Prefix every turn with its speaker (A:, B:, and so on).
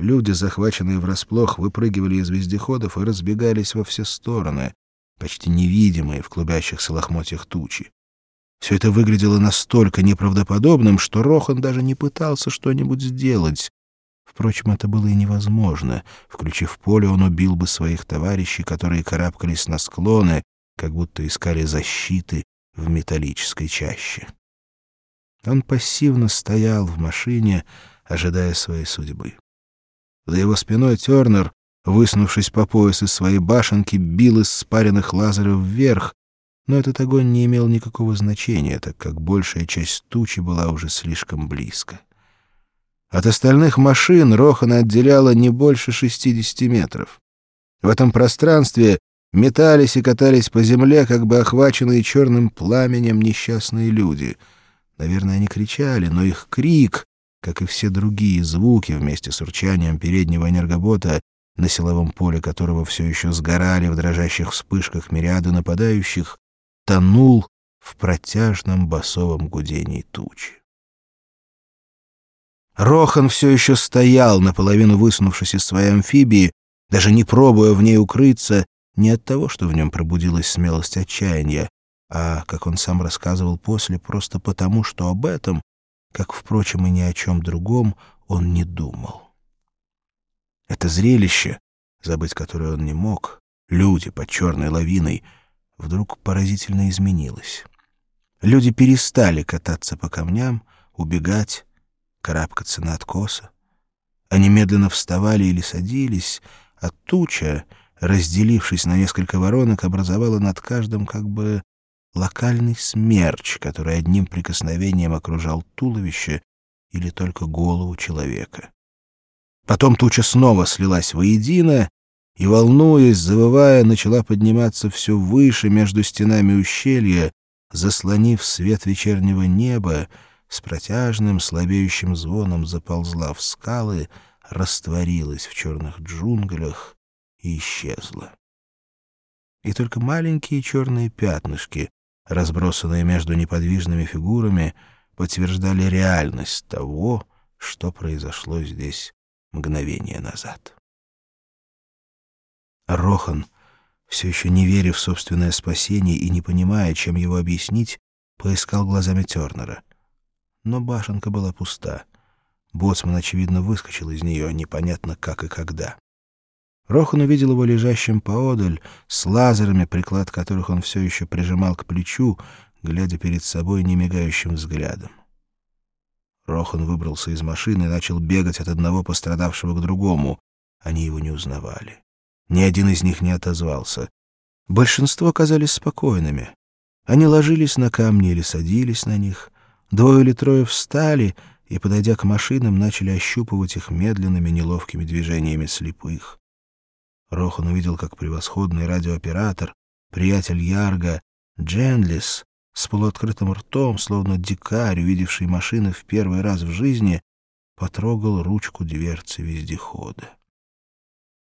A: Люди, захваченные врасплох, выпрыгивали из вездеходов и разбегались во все стороны, почти невидимые в клубящихся лохмотьях тучи. Все это выглядело настолько неправдоподобным, что Рохан даже не пытался что-нибудь сделать. Впрочем, это было и невозможно. Включив поле, он убил бы своих товарищей, которые карабкались на склоны, как будто искали защиты в металлической чаще. Он пассивно стоял в машине, ожидая своей судьбы. За его спиной Тернер, высунувшись по пояс из своей башенки, бил из спаренных лазеров вверх, но этот огонь не имел никакого значения, так как большая часть тучи была уже слишком близко. От остальных машин Рохана отделяло не больше 60 метров. В этом пространстве метались и катались по земле, как бы охваченные черным пламенем несчастные люди. Наверное, они кричали, но их крик, как и все другие звуки вместе с урчанием переднего энергобота, на силовом поле которого все еще сгорали в дрожащих вспышках мириады нападающих, тонул в протяжном басовом гудении тучи. Рохан все еще стоял, наполовину высунувшись из своей амфибии, даже не пробуя в ней укрыться, не от того, что в нем пробудилась смелость отчаяния, а, как он сам рассказывал после, просто потому, что об этом, как, впрочем, и ни о чем другом, он не думал. Это зрелище, забыть которое он не мог, люди под черной лавиной, вдруг поразительно изменилось. Люди перестали кататься по камням, убегать, карабкаться на откосы. Они медленно вставали или садились, а туча, разделившись на несколько воронок, образовала над каждым как бы локальный смерч, который одним прикосновением окружал туловище или только голову человека. Потом туча снова слилась воедино и, волнуясь, завывая, начала подниматься все выше между стенами ущелья, заслонив свет вечернего неба, с протяжным слабеющим звоном заползла в скалы, растворилась в черных джунглях и исчезла. И только маленькие черные пятнышки, разбросанные между неподвижными фигурами, подтверждали реальность того, что произошло здесь мгновение назад. Рохан, все еще не веря в собственное спасение и не понимая, чем его объяснить, поискал глазами Тернера. Но башенка была пуста. Боцман, очевидно, выскочил из нее, непонятно как и когда. Рохан увидел его лежащим поодаль, с лазерами, приклад которых он все еще прижимал к плечу, глядя перед собой немигающим взглядом. Рохан выбрался из машины и начал бегать от одного пострадавшего к другому. Они его не узнавали. Ни один из них не отозвался. Большинство оказались спокойными. Они ложились на камни или садились на них. Двое или трое встали и, подойдя к машинам, начали ощупывать их медленными неловкими движениями слепых. Рохан увидел, как превосходный радиооператор, приятель Ярга, Дженлис, с полуоткрытым ртом, словно дикарь, увидевший машины в первый раз в жизни, потрогал ручку дверцы вездехода.